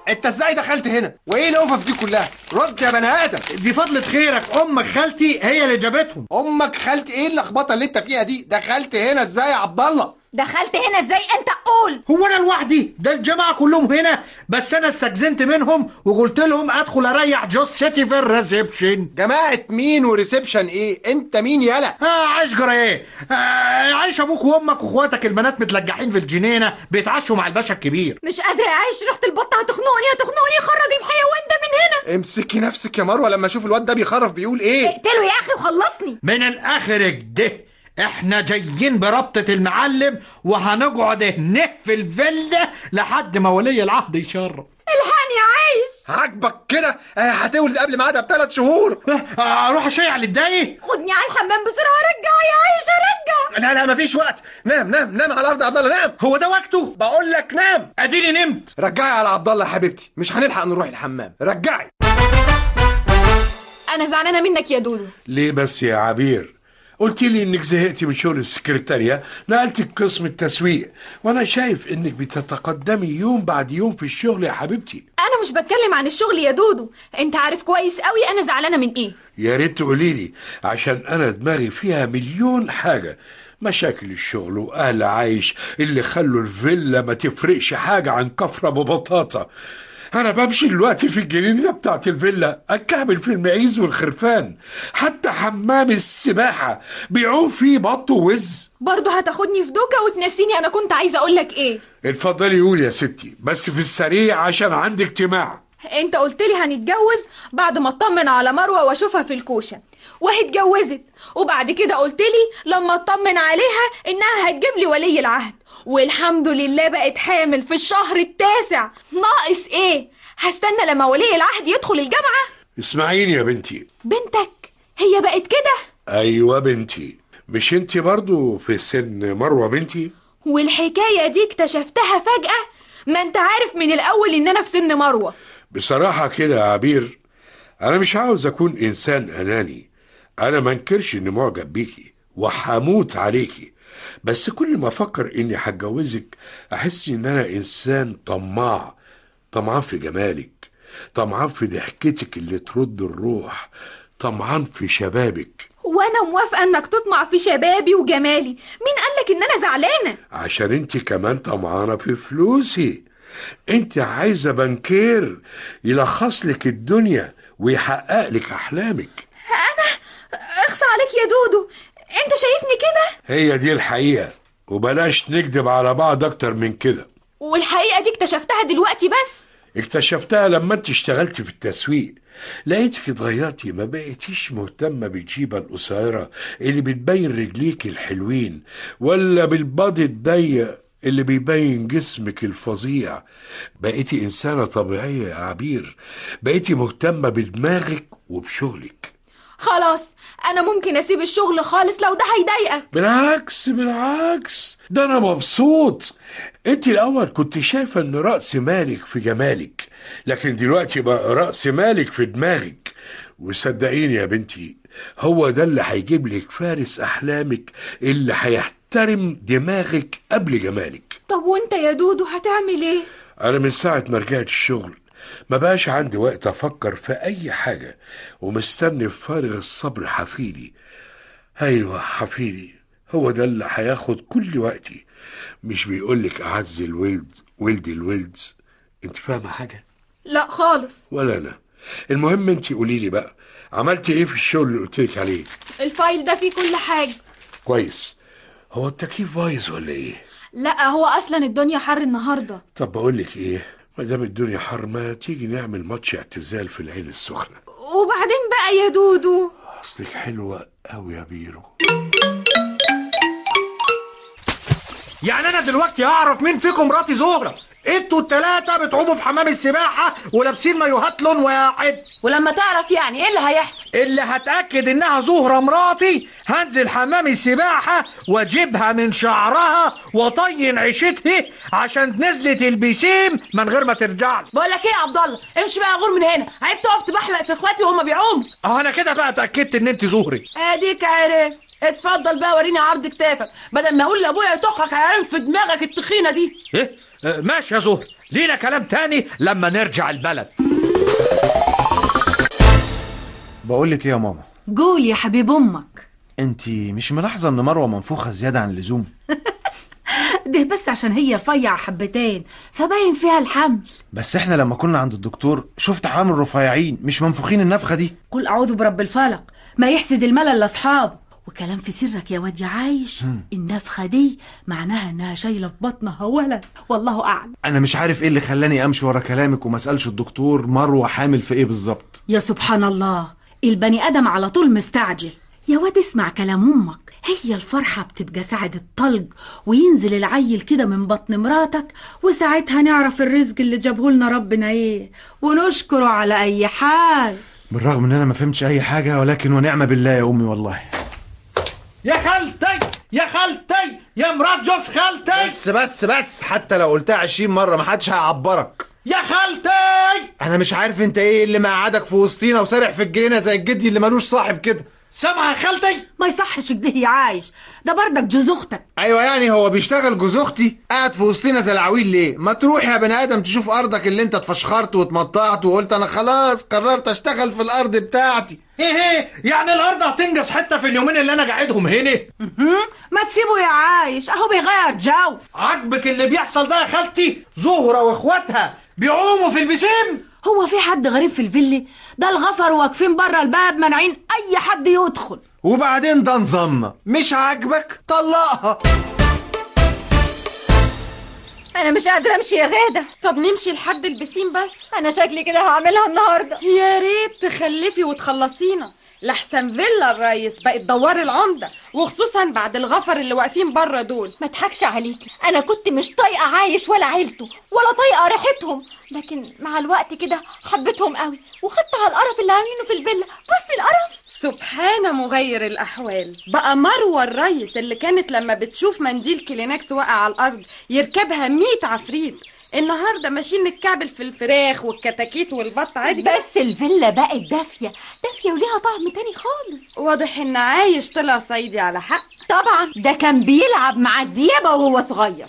انت ازاي دخلت هنا؟ وايه القفف دي كلها؟ رد يا بني ادم. دي فضلة خيرك، امك خالتي هي اللي جابتهم. امك خالتي ايه اللخبطه اللي انت فيها دي؟ دخلت هنا ازاي يا عبد الله؟ دخلت هنا ازاي انت؟ قول. هو انا لوحدي؟ ده الجماعه كلهم هنا، بس انا استجزنت منهم وقلت لهم ادخل اريح جثتي في الريسبشن. جماعه مين وريسبشن ايه؟ انت مين يالا؟ عايش جرى ايه؟ عايش ابوك وامك واخواتك البنات متلجحين في الجنينه بيتعشوا مع الباشا الكبير. مش قادره اعيش، رحت البطه هتخنقني، خرج الحيوان ده من هنا. امسكي نفسك يا مروه لما اشوف الواد ده بيخرف بيقول ايه. اقتله يا اخي وخلصني. من الاخر كده احنا جايين بربطة المعلم وهنقعد هنا في الفيلا لحد ما ولي العهد يشرف. الحقني يا عايش. عاجبك كده؟ هتولد قبل ميعادها ب3 شهور. اروح اشيع للداي. خدني على الحمام بسرعه، رجع يا عايش رجع. لا مفيش وقت. نام على الارض يا عبد الله، نام. هو ده وقته؟ بقول لك نام. اديني نمت. رجعي على عبد الله يا حبيبتي، مش هنلحق نروح الحمام. رجعي. انا زعلانه منك يا دودو. ليه بس يا عبير؟ قلت لي انك زهقتي من شغل السكرتارية، نقلتك قسم التسويق، وانا شايف انك بتتقدمي يوم بعد يوم في الشغل يا حبيبتي. انا مش بتكلم عن الشغل يا دودو، انت عارف كويس قوي انا زعلانه من ايه. يا ريت تقولي لي، عشان انا دماغي فيها مليون حاجة. مشاكل الشغل واهل عايش اللي خلوا الفيلا ما تفرقش حاجة عن كفرة ببطاطا. انا بمشي دلوقتي في الجنينه بتاعت الفيلا اكعبل في المعيز والخرفان، حتى حمام السباحه بيعوم فيه بط ووز. برضه هتاخدني في دوكه وتنسيني انا كنت عايزه اقول لك ايه. اتفضلي قول يا ستي، بس في السريع عشان عندي اجتماع. انت قلت لي هنتجوز بعد ما اطمن على مروه واشوفها في الكوشه، وهي اتجوزت، وبعد كده قلت لي لما اطمن عليها انها هتجيب لي ولي العهد، والحمد لله بقت حامل في الشهر التاسع. ناقص ايه؟ هستنى لما ولي العهد يدخل الجامعه. اسمعيني يا بنتي. بنتك هي بقت كده؟ ايوه بنتي. مش انتي برضو في سن مروه بنتي؟ والحكايه دي اكتشفتها فجاه؟ ما انت عارف من الاول ان انا في سن مروه. بصراحه كده يا عبير، انا مش عاوز اكون انسان اناني. انا ما انكرش اني معجب بيكي وحموت عليكي، بس كل ما افكر اني هتجوزك احس ان انا انسان طمعان في جمالك، طمعان في ضحكتك اللي ترد الروح، طمعان في شبابك. وانا موافقه انك تطمع في شبابي وجمالي، مين قالك ان انا زعلانه؟ عشان انت كمان طمعانه في فلوسي. انت عايزه بنكير يلخص لك الدنيا ويحقق لك احلامك. انا اخصى عليك يا دودو، انت شايفني كده؟ هي دي الحقيقه، وبلاش نكذب على بعض اكتر من كده. والحقيقه دي اكتشفتها دلوقتي بس؟ اكتشفتها لما انت اشتغلتي في التسويق، لقيتك اتغيرتي، ما بقيتيش مهتمة بالجيبة القصيرة اللي بتبين رجليك الحلوين، ولا بالبادي الضيق اللي بيبين جسمك الفظيع. بقيتي إنسانة طبيعية يا عبير، بقيتي مهتمة بدماغك وبشغلك. خلاص انا ممكن اسيب الشغل خالص لو ده هيضايقك. بالعكس، ده انا مبسوط. انت الاول كنت شايفه ان رأس مالك في جمالك، لكن دلوقتي بقى رأس مالك في دماغك. وصدقيني يا بنتي، هو ده اللي هيجيب لك فارس احلامك اللي هيحترم دماغك قبل جمالك. طب وانت يا دودو هتعمل ايه؟ انا من ساعه ما رجعت الشغل ما بقاش عندي وقت افكر في اي حاجه، ومستني بفارغ الصبر حفيدي. ايوه حفيدي، هو ده اللي هياخد كل وقتي. مش بيقولك اعز الولد ولد الولد؟ انت فاهمه حاجه؟ لا خالص. ولا انا. المهم انت قوليلي بقى، عملتي ايه في الشغل اللي قلتلك عليه؟ الفايل ده فيه كل حاجه. كويس. هو التكييف بايظ ولا ايه؟ لا هو اصلا الدنيا حر النهارده. طب بقولك ايه، ما دام الدنيا حر ما تيجي نعمل ماتش اعتزال في العين السخنه. وبعدين بقى يا دودو؟ اصلك حلوه قوي يا بيرو. يعني انا دلوقتي هعرف مين فيكم مراتي زهرة؟ انتوا التلاتة بتعوموا في حمام السباحة ولابسين مايوهات لون واحد. ولما تعرف يعني ايه اللي هيحصل؟ اللي هتأكد انها زهرة مراتي هنزل حمام السباحة واجيبها من شعرها وطين عيشتها عشان نزلت البسيم من غير ما ترجع لي. بقول لك ايه يا عبد الله، امشي بقى غور من هنا، عيب تقف تبحلق في اخواتي وهم بيعوموا. انا كده بقى اتأكدت ان انت زهري. اديك عارف. اتفضل بقى وريني عرض كتافك، بدل ما اقول لابويا يطخك عارف في دماغك التخينه دي. ايه؟ ماشي يا زهر، لينا كلام تاني لما نرجع البلد. بقولك ايه يا ماما؟ قول يا حبيب امك. انتي مش ملاحظة ان مروة منفوخة زيادة عن اللزوم؟ ده بس عشان هي رفيعة حبتين فباين فيها الحمل. بس احنا لما كنا عند الدكتور شفت حامل رفيعين مش منفوخين النفخة دي. قل اعوذ برب الفلق، ما يحسد الملل لاصحابه. وكلام في سرك يا واد يا عايش، النفخة دي معناها انها شايلة في بطنها ولد، والله اعلم. انا مش عارف ايه اللي خلاني امشي ورا كلامك وما اسالش الدكتور مروة حامل في ايه بالظبط. يا سبحان الله، البني ادم على طول مستعجل. يا واد اسمع كلام امك، هي الفرحة بتبقى ساعة الطلق وينزل العيل كده من بطن مراتك، وساعتها نعرف الرزق اللي جابهولنا ربنا ايه ونشكره على اي حال. بالرغم ان انا ما فهمتش اي حاجة، ولكن ونعم بالله يا امي والله. يا خالتي يا خالتي يا مرات جوز خالتي. بس حتى لو قلتها 20 مرة محدش هيعبرك. يا خالتي انا مش عارف انت ايه اللي مقعدك في وسطينا وسارح في الجنينة زي الجدي اللي ملوش صاحب كده. سامعة يا خالتي؟ ما يصحش كده يا عايش، ده بردك جوز اختك. ايوه يعني هو بيشتغل جوز اختي قاعد في وسطينا زي العويل ليه؟ ما تروح يا بني ادم تشوف ارضك اللي انت اتفشخرت واتمطعت وقلت انا خلاص قررت اشتغل في الارض بتاعتي. ايه يعني الارض هتنجز حتة في اليومين اللي انا قاعدهم هنا؟ ما تسيبه يا عايش، اهو بيغير جو. عاجبك اللي بيحصل ده يا خالتي؟ زهرة واخواتها بيعوموا في البسيم. هو في حد غريب في الفيلا ده؟ الغفر واقفين بره الباب مانعين اي حد يدخل. وبعدين ده نظامنا، مش عاجبك طلقها. انا مش قادره امشي يا غاده. طب نمشي لحد البسين بس. انا شكلي كده هعملها النهارده. يا ريت تخلفي وتخلصينا، لحسن فيلا الريس بقت دوار العمده، وخصوصا بعد الغفر اللي واقفين بره دول. ما تضحكش عليكي، انا كنت مش طايقه عايش ولا عيلته ولا طايقه ريحتهم، لكن مع الوقت كده حبيتهم قوي وخدت على القرف اللي عاملينه في الفيلا. بصي القرف. سبحان مغير الاحوال. بقى مروه الريس اللي كانت لما بتشوف منديل كلينكس واقع على الارض يركبها 100 عفريت، النهارده ماشيين نتكعبل في الفراخ والكتاكيت والبط عادي. بس الفيلا بقت دافيه وليها طعم تاني خالص. واضح ان عايش طلع صعيدي على حق. طبعا ده كان بيلعب مع الديابه وهو صغير.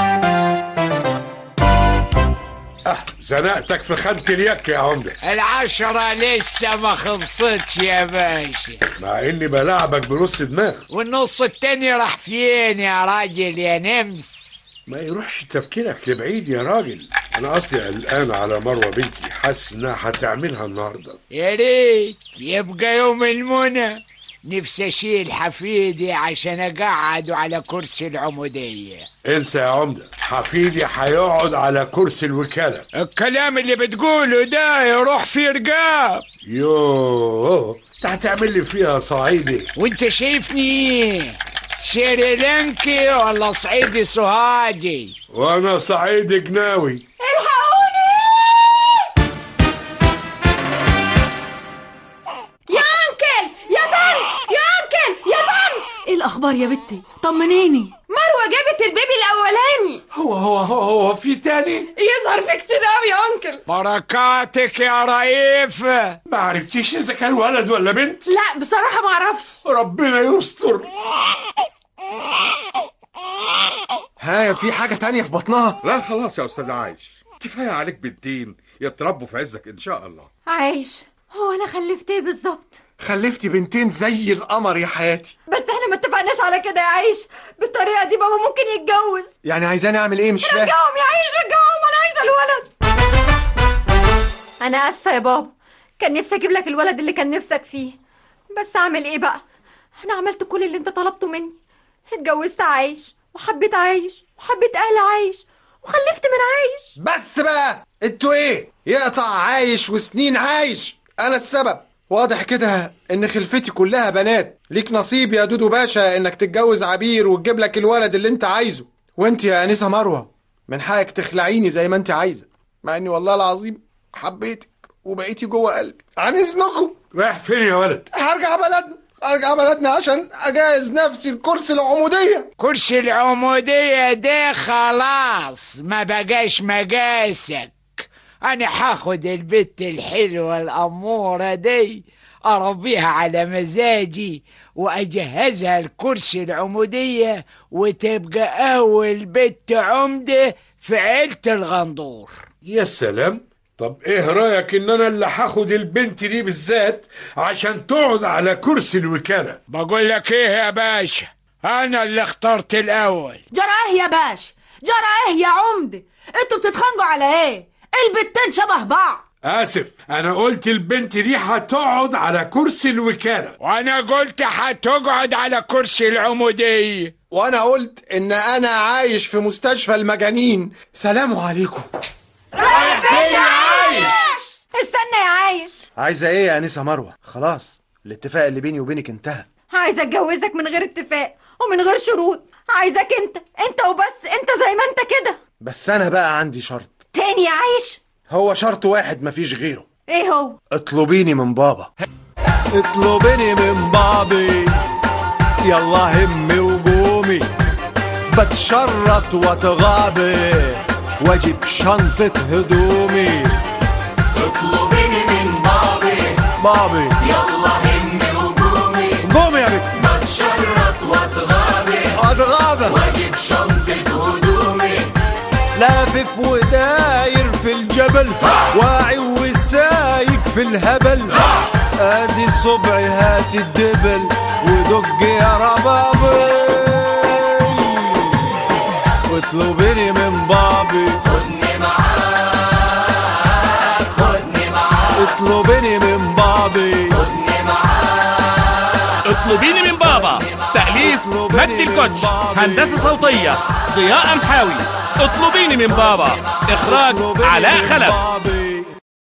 زنقتك في خانة اليك يا عمدة. 10 لسه ما خلصتش يا باشا، مع اني بلعبك بنص دماغ. والنص التاني راح فين يا راجل يا نمس؟ ما يروحش تفكيرك لبعيد يا راجل. انا اصلي قلقان على مروة بنتي، حاسس انها هتعملها النهارده. يا ريت يبقى يوم المنى. نفسي اشيل حفيدي عشان اقعده على كرسي العمودية. انسى يا عمدة، حفيدي هيقعد على كرسي الوكالة. الكلام اللي بتقوله ده يروح في رقاب. يوه، انت هتعمل لي فيها صعيدي. وانت شايفني ايه؟ سريلانكي ولا صعيدي سوهاجي؟ وانا صعيدي جناوي. ايه الاخبار يا بنتي؟ طمنيني. مروه جابت البيبي الاولاني. هو في تاني؟ يظهر في كتير قوي يا انكل. بركاتك يا رئيف. ما عرفتيش اذا كان ولد ولا بنت؟ لا بصراحه ما اعرفش. ربنا يستر. ها في حاجة تانية في بطنها؟ لا خلاص يا استاذ عايش، كفاية عليك بنتين يتربوا في عزك ان شاء الله. عايش، هو انا خلفت ايه بالظبط؟ خلفتي بنتين زي القمر يا حياتي. بس احنا ما اتفقناش على كده يا عايش. بالطريقه دي بابا ممكن يتجوز. يعني عايزاني اعمل ايه؟ مش فاهم. رجعهم يا عايش، رجعهم، انا عايزه الولد. انا اسفه يا بابا، كان نفسي اجيب لك الولد اللي كان نفسك فيه، بس اعمل ايه بقى؟ انا عملت كل اللي انت طلبته مني. اتجوزت عايش وحبيت عايش وحبيت اهل عايش وخلفت من عايش. بس بقى انتوا ايه؟ يقطع عايش وسنين عايش، انا السبب. واضح كده ان خلفتي كلها بنات. ليك نصيب يا دودو باشا انك تتجوز عبير وتجيب لك الولد اللي انت عايزه. وانت يا انسه مروه من حقك تخلعيني زي ما انت عايزه، مع اني والله العظيم حبيتك وبقيتي جوه قلبي. عن اذنكم. رايح فين يا ولد؟ ارجع بلدنا عشان اجهز نفسي الكرسي العموديه. كرسي العمودية ده خلاص ما بقاش مقاسك. انا هاخد البت الحلوة الامورة دي اربيها على مزاجي واجهزها الكرسي العمودية وتبقى اول بت عمدة في عيلة الغندور. يا سلام. طب ايه رأيك ان انا اللي هاخد البنت دي بالذات عشان تقعد على كرسي الوكالة؟ بقول لك ايه يا باشا، انا اللي اخترت الاول. جرى ايه يا باشا؟ جرى ايه يا عمدة؟ انتوا بتتخانقوا على ايه؟ البتين شبه بعض. آسف، أنا قلت البنت دي هتقعد على كرسي الوكالة. وأنا قلت هتقعد على كرسي العمودية. وانا قلت ان انا عايش في مستشفى المجانين. سلام عليكم. رايح فين يا عايش؟ استنى يا عايش. عايزه ايه يا انسه مروه؟ خلاص الاتفاق اللي بيني وبينك انتهى. عايزه اتجوزك من غير اتفاق ومن غير شروط. عايزك انت وبس، انت زي ما انت كده. بس انا بقى عندي شرط تاني يا عايش؟ هو شرط واحد مفيش غيره. ايه هو؟ اطلبيني من بابا. اطلبيني من بابي، يلا همي وقومي، بتشرط واتغابي واجيب شنطة هدومي. اطلبيني من بابي، يلا همي وقومي، قومي يا بنت، بتشرط واتغابي واجيب شنطة هدومي. لافف وداير في الجبل، واعي والسايق في الهبل، ادي صبعي هات الدبل ودق يا ربابي. واطلبيني من بابي، خدني معاك، خدني معاك، اطلبيني من بابي، خدني معاك. اطلبيني من بابا، تأليف مجدي الكوتش، هندسة صوتية ضياء محاوي. اطلبيني من بابا، اخراج علاء خلف.